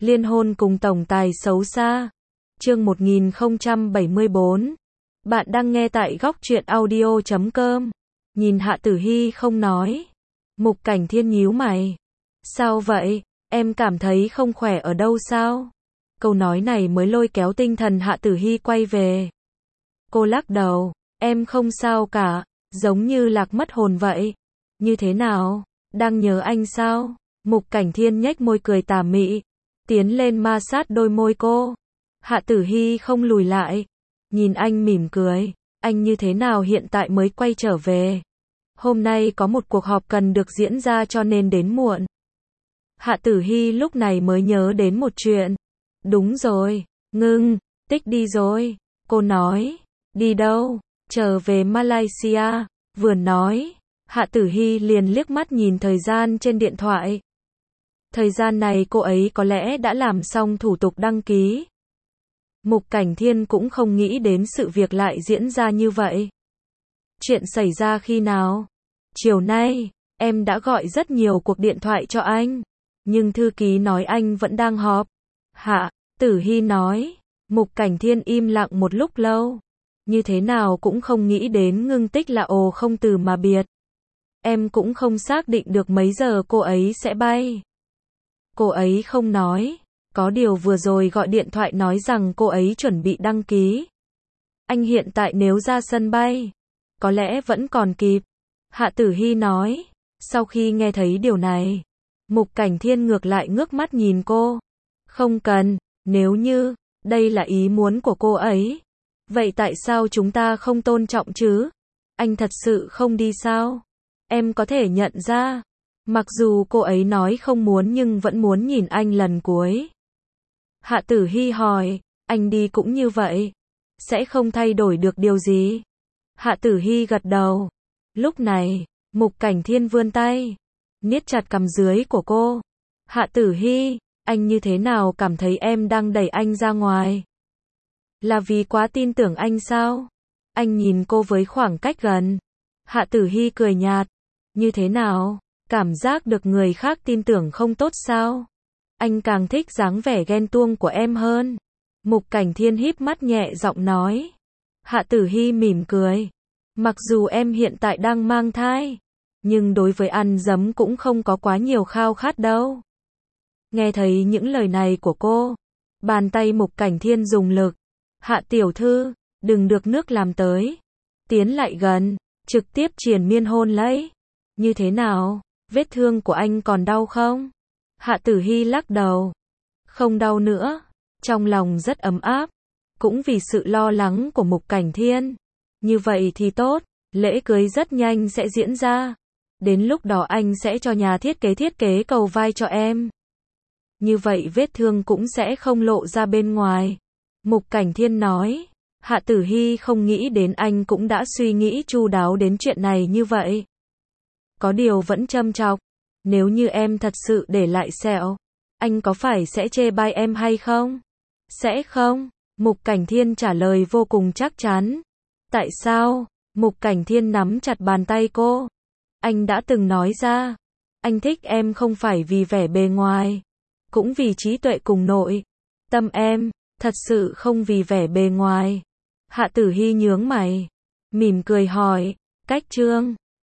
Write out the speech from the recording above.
Liên hôn cùng tổng tài xấu xa. Chương 1074. Bạn đang nghe tại góc truyện audio.com. Nhìn Hạ Tử Hy không nói. Mục Cảnh Thiên nhíu mày. Sao vậy? Em cảm thấy không khỏe ở đâu sao? Câu nói này mới lôi kéo tinh thần Hạ Tử Hy quay về. Cô lắc đầu. Em không sao cả, giống như lạc mất hồn vậy. Như thế nào? Đang nhớ anh sao? Mục Cảnh Thiên nhếch môi cười tà mị, tiến lên ma sát đôi môi cô. Hạ Tử Hy không lùi lại, nhìn anh mỉm cười. Anh như thế nào hiện tại mới quay trở về? Hôm nay có một cuộc họp cần được diễn ra cho nên đến muộn. Hạ Tử Hy lúc này mới nhớ đến một chuyện. Đúng rồi, ngưng, tích đi rồi. Cô nói, đi đâu? Trở về Malaysia. Vừa nói, Hạ Tử Hy liền liếc mắt nhìn thời gian trên điện thoại. Thời gian này cô ấy có lẽ đã làm xong thủ tục đăng ký. Mục Cảnh Thiên cũng không nghĩ đến sự việc lại diễn ra như vậy. Chuyện xảy ra khi nào? Chiều nay, em đã gọi rất nhiều cuộc điện thoại cho anh, nhưng thư ký nói anh vẫn đang họp. Hạ Tử Hy nói. Mục Cảnh Thiên im lặng một lúc lâu. Như thế nào cũng không nghĩ đến Ngưng Tích là ồ không từ mà biệt. Em cũng không xác định được mấy giờ cô ấy sẽ bay. Cô ấy không nói. Có điều vừa rồi gọi điện thoại nói rằng cô ấy chuẩn bị đăng ký. Anh hiện tại nếu ra sân bay, có lẽ vẫn còn kịp. Hạ Tử Hy nói. Sau khi nghe thấy điều này, Mục Cảnh Thiên ngược lại ngước mắt nhìn cô. Không cần, nếu như đây là ý muốn của cô ấy, vậy tại sao chúng ta không tôn trọng chứ? Anh thật sự không đi sao? Em có thể nhận ra, mặc dù cô ấy nói không muốn nhưng vẫn muốn nhìn anh lần cuối. Hạ Tử Hy hỏi, anh đi cũng như vậy, sẽ không thay đổi được điều gì? Hạ Tử Hy gật đầu. Lúc này, Mục Cảnh Thiên vươn tay, niết chặt cằm dưới của cô. Hạ Tử Hy, anh như thế nào cảm thấy em đang đẩy anh ra ngoài? Là vì quá tin tưởng anh sao? Anh nhìn cô với khoảng cách gần. Hạ Tử Hy cười nhạt. Như thế nào? Cảm giác được người khác tin tưởng không tốt sao? Anh càng thích dáng vẻ ghen tuông của em hơn. Mục Cảnh Thiên híp mắt nhẹ giọng nói. Hạ Tử Hy mỉm cười. Mặc dù em hiện tại đang mang thai, nhưng đối với ăn dấm cũng không có quá nhiều khao khát đâu. Nghe thấy những lời này của cô, bàn tay Mục Cảnh Thiên dùng lực. Hạ tiểu thư, đừng được nước làm tới. Tiến lại gần, trực tiếp triền miên hôn lấy. Như thế nào? Vết thương của anh còn đau không? Hạ Tử Hy lắc đầu. Không đau nữa. Trong lòng rất ấm áp. Cũng vì sự lo lắng của Mục Cảnh Thiên. Như vậy thì tốt. Lễ cưới rất nhanh sẽ diễn ra. Đến lúc đó anh sẽ cho nhà thiết kế cầu vai cho em. Như vậy vết thương cũng sẽ không lộ ra bên ngoài. Mục Cảnh Thiên nói. Hạ Tử Hy không nghĩ đến anh cũng đã suy nghĩ chu đáo đến chuyện này như vậy. Có điều vẫn châm chọc. Nếu như em thật sự để lại sẹo, anh có phải sẽ chê bai em hay không? Sẽ không. Mục Cảnh Thiên trả lời vô cùng chắc chắn. Tại sao? Mục Cảnh Thiên nắm chặt bàn tay cô. Anh đã từng nói ra. Anh thích em không phải vì vẻ bề ngoài, cũng vì trí tuệ cùng nội tâm em. Thật sự không vì vẻ bề ngoài. Hạ Tử Hy nhướng mày, mỉm cười hỏi, cách trương,